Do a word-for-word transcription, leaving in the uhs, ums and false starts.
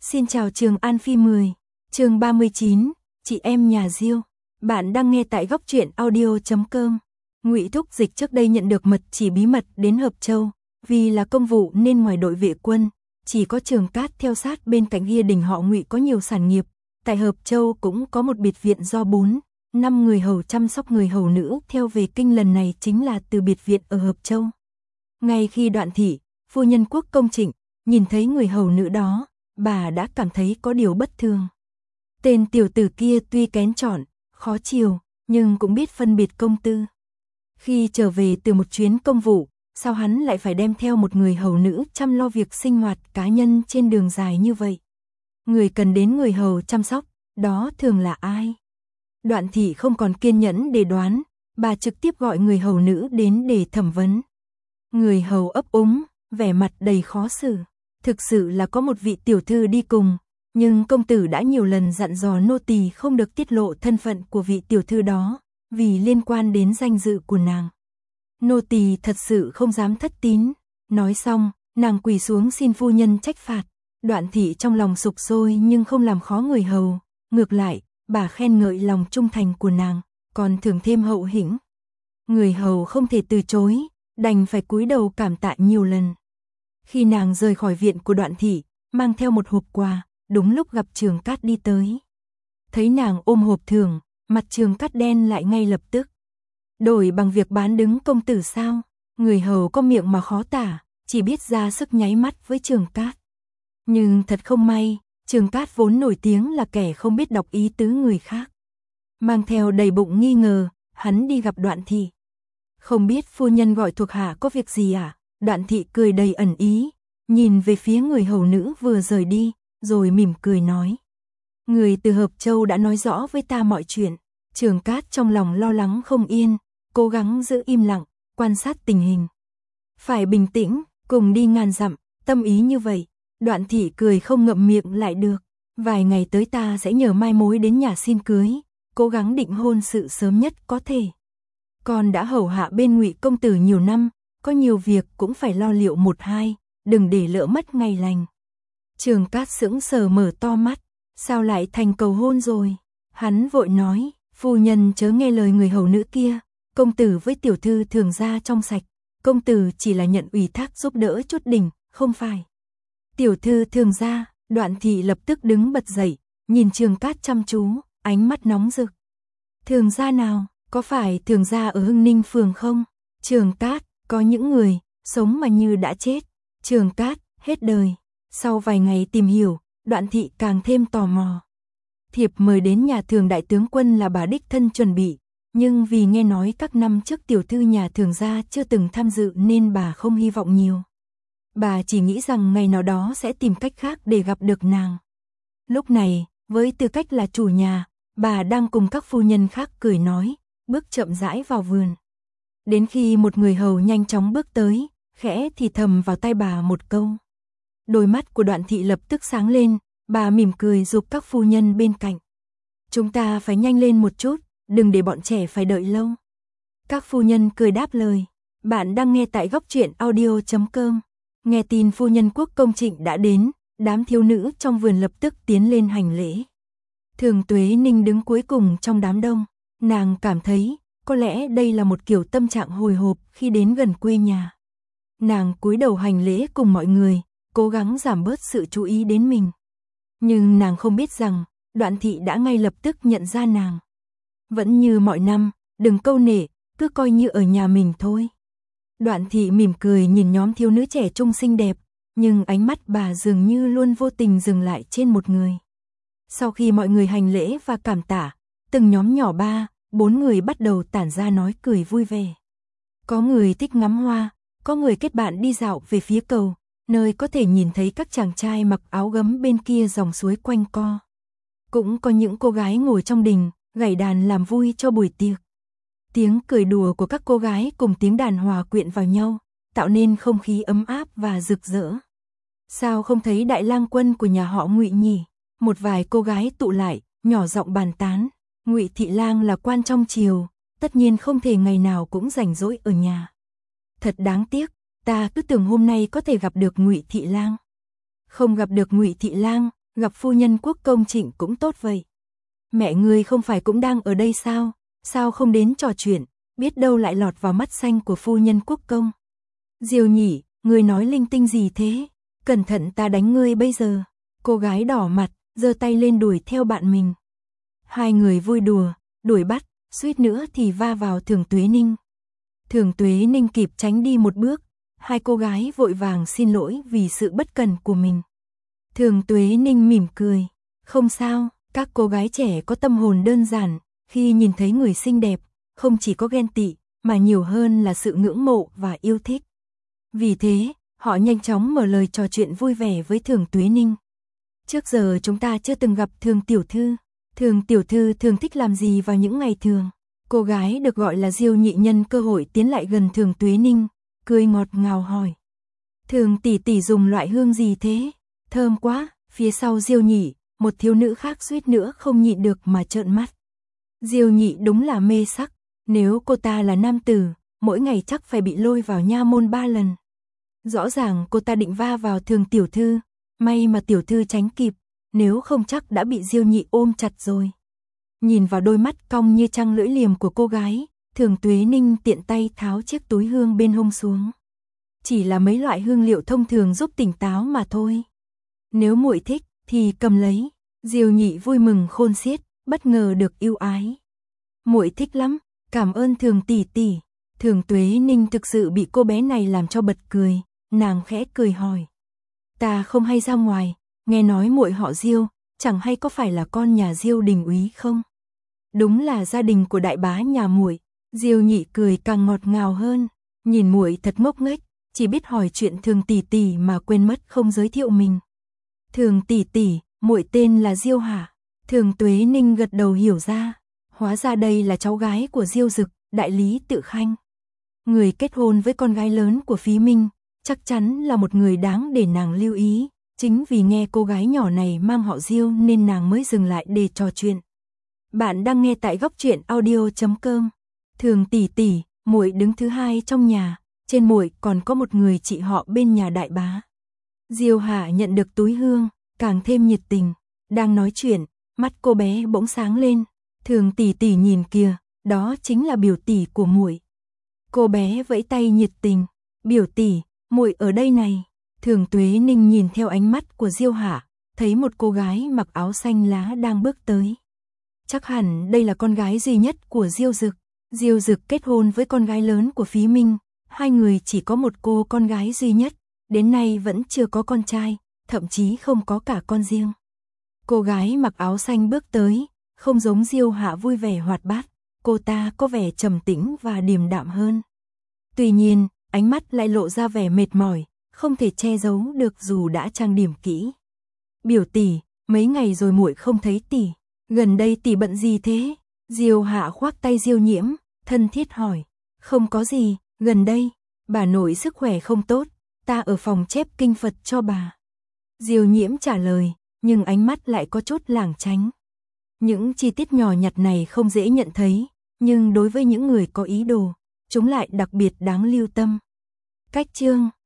Xin chào Trường An Phi mười, chương ba mươi chín, chị em nhà Diêu. Bạn đang nghe tại góc truyện audio chấm com. Ngụy Thúc Dịch trước đây nhận được mật chỉ bí mật đến Hợp Châu, vì là công vụ nên ngoài đội vệ quân, chỉ có Trường Cát theo sát bên cạnh gia đình họ Ngụy có nhiều sản nghiệp. Tại Hợp Châu cũng có một biệt viện do bốn, năm người hầu chăm sóc người hầu nữ theo về kinh, lần này chính là từ biệt viện ở Hợp Châu. Ngay khi Đoạn Thị, phu nhân Quốc Công Trịnh, nhìn thấy người hầu nữ đó, bà đã cảm thấy có điều bất thường. Tên tiểu tử kia tuy kén chọn, khó chiều, nhưng cũng biết phân biệt công tư. Khi trở về từ một chuyến công vụ, sao hắn lại phải đem theo một người hầu nữ chăm lo việc sinh hoạt cá nhân trên đường dài như vậy? Người cần đến người hầu chăm sóc, đó thường là ai? Đoạn Thị không còn kiên nhẫn để đoán, bà trực tiếp gọi người hầu nữ đến để thẩm vấn. Người hầu ấp úng, vẻ mặt đầy khó xử. Thực sự là có một vị tiểu thư đi cùng, nhưng công tử đã nhiều lần dặn dò nô tỳ không được tiết lộ thân phận của vị tiểu thư đó, vì liên quan đến danh dự của nàng. Nô tỳ thật sự không dám thất tín. Nói xong, nàng quỳ xuống xin phu nhân trách phạt. Đoạn Thị trong lòng sục sôi nhưng không làm khó người hầu, ngược lại, bà khen ngợi lòng trung thành của nàng, còn thưởng thêm hậu hĩnh. Người hầu không thể từ chối, đành phải cúi đầu cảm tạ nhiều lần. Khi nàng rời khỏi viện của Đoạn Thị, mang theo một hộp quà, đúng lúc gặp Trường Cát đi tới. Thấy nàng ôm hộp thưởng, mặt Trường Cát đen lại ngay lập tức. Đổi bằng việc bán đứng công tử sao? Người hầu có miệng mà khó tả, chỉ biết ra sức nháy mắt với Trường Cát. Nhưng thật không may, Trường Cát vốn nổi tiếng là kẻ không biết đọc ý tứ người khác. Mang theo đầy bụng nghi ngờ, hắn đi gặp Đoạn Thị. Không biết phu nhân gọi thuộc hạ có việc gì à? Đoạn Thị cười đầy ẩn ý, nhìn về phía người hầu nữ vừa rời đi, rồi mỉm cười nói. Người từ Hợp Châu đã nói rõ với ta mọi chuyện. Trường Cát trong lòng lo lắng không yên, cố gắng giữ im lặng, quan sát tình hình. Phải bình tĩnh, cùng đi ngàn dặm, tâm ý như vậy. Đoạn Thị cười không ngậm miệng lại được. Vài ngày tới ta sẽ nhờ mai mối đến nhà xin cưới, cố gắng định hôn sự sớm nhất có thể. Con đã hầu hạ bên Ngụy công tử nhiều năm, có nhiều việc cũng phải lo liệu một hai, đừng để lỡ mất ngày lành. Trường Cát sững sờ mở to mắt, sao lại thành cầu hôn rồi? Hắn vội nói, phu nhân chớ nghe lời người hầu nữ kia, công tử với tiểu thư thường ra trong sạch, công tử chỉ là nhận ủy thác giúp đỡ chút đỉnh, không phải. Tiểu thư thường ra, Đoạn Thị lập tức đứng bật dậy, nhìn Trường Cát chăm chú, ánh mắt nóng rực. Thường gia nào, có phải thường gia ở Hưng Ninh phường không? Trường Cát, có những người, sống mà như đã chết. Trường Cát, hết đời. Sau vài ngày tìm hiểu, Đoạn Thị càng thêm tò mò. Thiệp mời đến nhà thường đại tướng quân là bà đích thân chuẩn bị, nhưng vì nghe nói các năm trước tiểu thư nhà thường gia chưa từng tham dự nên bà không hy vọng nhiều. Bà chỉ nghĩ rằng ngày nào đó sẽ tìm cách khác để gặp được nàng. Lúc này, với tư cách là chủ nhà, bà đang cùng các phu nhân khác cười nói, bước chậm rãi vào vườn. Đến khi một người hầu nhanh chóng bước tới, khẽ thì thầm vào tai bà một câu. Đôi mắt của Đoạn Thị lập tức sáng lên, bà mỉm cười giục các phu nhân bên cạnh. Chúng ta phải nhanh lên một chút, đừng để bọn trẻ phải đợi lâu. Các phu nhân cười đáp lời. Bạn đang nghe tại góc truyện audio chấm com. Nghe tin phu nhân Quốc Công Trịnh đã đến, đám thiếu nữ trong vườn lập tức tiến lên hành lễ. Thường Tuế Ninh đứng cuối cùng trong đám đông, nàng cảm thấy có lẽ đây là một kiểu tâm trạng hồi hộp khi đến gần quê nhà. Nàng cúi đầu hành lễ cùng mọi người, cố gắng giảm bớt sự chú ý đến mình. Nhưng nàng không biết rằng, Đoạn Thị đã ngay lập tức nhận ra nàng. Vẫn như mọi năm, đừng câu nể, cứ coi như ở nhà mình thôi. Đoạn Thị mỉm cười nhìn nhóm thiếu nữ trẻ trung xinh đẹp, nhưng ánh mắt bà dường như luôn vô tình dừng lại trên một người. Sau khi mọi người hành lễ và cảm tạ, từng nhóm nhỏ ba, bốn người bắt đầu tản ra nói cười vui vẻ. Có người thích ngắm hoa, có người kết bạn đi dạo về phía cầu, nơi có thể nhìn thấy các chàng trai mặc áo gấm bên kia dòng suối quanh co. Cũng có những cô gái ngồi trong đình, gảy đàn làm vui cho buổi tiệc. Tiếng cười đùa của các cô gái cùng tiếng đàn hòa quyện vào nhau, tạo nên không khí ấm áp và rực rỡ. Sao không thấy đại lang quân của nhà họ Ngụy nhỉ? Một vài cô gái tụ lại, nhỏ giọng bàn tán. Ngụy thị lang là quan trong triều, tất nhiên không thể ngày nào cũng rảnh rỗi ở nhà. Thật đáng tiếc, ta cứ tưởng hôm nay có thể gặp được Ngụy thị lang. Không gặp được Ngụy thị lang, gặp phu nhân quốc công Trịnh cũng tốt vậy. Mẹ ngươi không phải cũng đang ở đây sao, sao không đến trò chuyện, biết đâu lại lọt vào mắt xanh của phu nhân quốc công. Diêu Nhị, ngươi nói linh tinh gì thế, cẩn thận ta đánh ngươi bây giờ. Cô gái đỏ mặt, giơ tay lên đuổi theo bạn mình. Hai người vui đùa, đuổi bắt, suýt nữa thì va vào Thường Tuế Ninh. Thường Tuế Ninh kịp tránh đi một bước, hai cô gái vội vàng xin lỗi vì sự bất cẩn của mình. Thường Tuế Ninh mỉm cười, không sao, các cô gái trẻ có tâm hồn đơn giản, khi nhìn thấy người xinh đẹp, không chỉ có ghen tị, mà nhiều hơn là sự ngưỡng mộ và yêu thích. Vì thế, họ nhanh chóng mở lời trò chuyện vui vẻ với Thường Tuế Ninh. Trước giờ chúng ta chưa từng gặp Thường tiểu thư, Thường tiểu thư thường thích làm gì vào những ngày thường? Cô gái được gọi là Diêu Nhị nhân cơ hội tiến lại gần Thường Tuế Ninh, cười ngọt ngào hỏi. Thường tỷ tỷ dùng loại hương gì thế? Thơm quá, phía sau Diêu Nhị, một thiếu nữ khác suýt nữa không nhịn được mà trợn mắt. Diêu Nhị đúng là mê sắc, nếu cô ta là nam tử, mỗi ngày chắc phải bị lôi vào nha môn ba lần. Rõ ràng cô ta định va vào Thường tiểu thư, may mà tiểu thư tránh kịp, nếu không chắc đã bị Diêu Nhị ôm chặt rồi. Nhìn vào đôi mắt cong như trăng lưỡi liềm của cô gái, Thường Tuế Ninh tiện tay tháo chiếc túi hương bên hông xuống. Chỉ là mấy loại hương liệu thông thường giúp tỉnh táo mà thôi. Nếu muội thích thì cầm lấy. Diêu Nhị vui mừng khôn xiết, bất ngờ được yêu ái. Muội thích lắm, cảm ơn Thường tỷ tỷ. Thường Tuế Ninh thực sự bị cô bé này làm cho bật cười, nàng khẽ cười hỏi. Ta không hay ra ngoài, nghe nói muội họ Diêu, chẳng hay có phải là con nhà Diêu đình úy không? Đúng là gia đình của đại bá nhà muội. Diêu Nhị cười càng ngọt ngào hơn, nhìn muội thật ngốc nghếch, chỉ biết hỏi chuyện Thường tỷ tỷ mà quên mất không giới thiệu mình. Thường tỷ tỷ, muội tên là Diêu hả? Thường Tuế Ninh gật đầu hiểu ra, hóa ra đây là cháu gái của Diêu Dực, đại lý Tự Khanh. Người kết hôn với con gái lớn của Phí Minh, chắc chắn là một người đáng để nàng lưu ý, chính vì nghe cô gái nhỏ này mang họ Diêu nên nàng mới dừng lại để trò chuyện. Bạn đang nghe tại góc truyện audio chấm com. Thường tỷ tỷ, muội đứng thứ hai trong nhà, trên muội còn có một người chị họ bên nhà đại bá. Diêu Hạ nhận được túi hương, càng thêm nhiệt tình, đang nói chuyện, mắt cô bé bỗng sáng lên. Thường tỷ tỷ nhìn kìa, đó chính là biểu tỷ của muội. Cô bé vẫy tay nhiệt tình, biểu tỷ, muội ở đây này. Thường Tuế Ninh nhìn theo ánh mắt của Diêu Hạ, thấy một cô gái mặc áo xanh lá đang bước tới. Chắc hẳn đây là con gái duy nhất của Diêu Dực. Diêu Dực kết hôn với con gái lớn của Phí Minh, hai người chỉ có một cô con gái duy nhất, đến nay vẫn chưa có con trai, thậm chí không có cả con riêng. Cô gái mặc áo xanh bước tới, không giống Diêu Hạ vui vẻ hoạt bát, cô ta có vẻ trầm tĩnh và điềm đạm hơn. Tuy nhiên, ánh mắt lại lộ ra vẻ mệt mỏi, không thể che giấu được dù đã trang điểm kỹ. Biểu tỷ, mấy ngày rồi muội không thấy tỷ, gần đây tỷ bận gì thế? Diêu Hạ khoác tay Diêu Nhiễm, thân thiết hỏi. Không có gì, gần đây, bà nội sức khỏe không tốt, ta ở phòng chép kinh Phật cho bà. Diêu Nhiễm trả lời, nhưng ánh mắt lại có chút lảng tránh. Những chi tiết nhỏ nhặt này không dễ nhận thấy, nhưng đối với những người có ý đồ, chúng lại đặc biệt đáng lưu tâm. Cách chương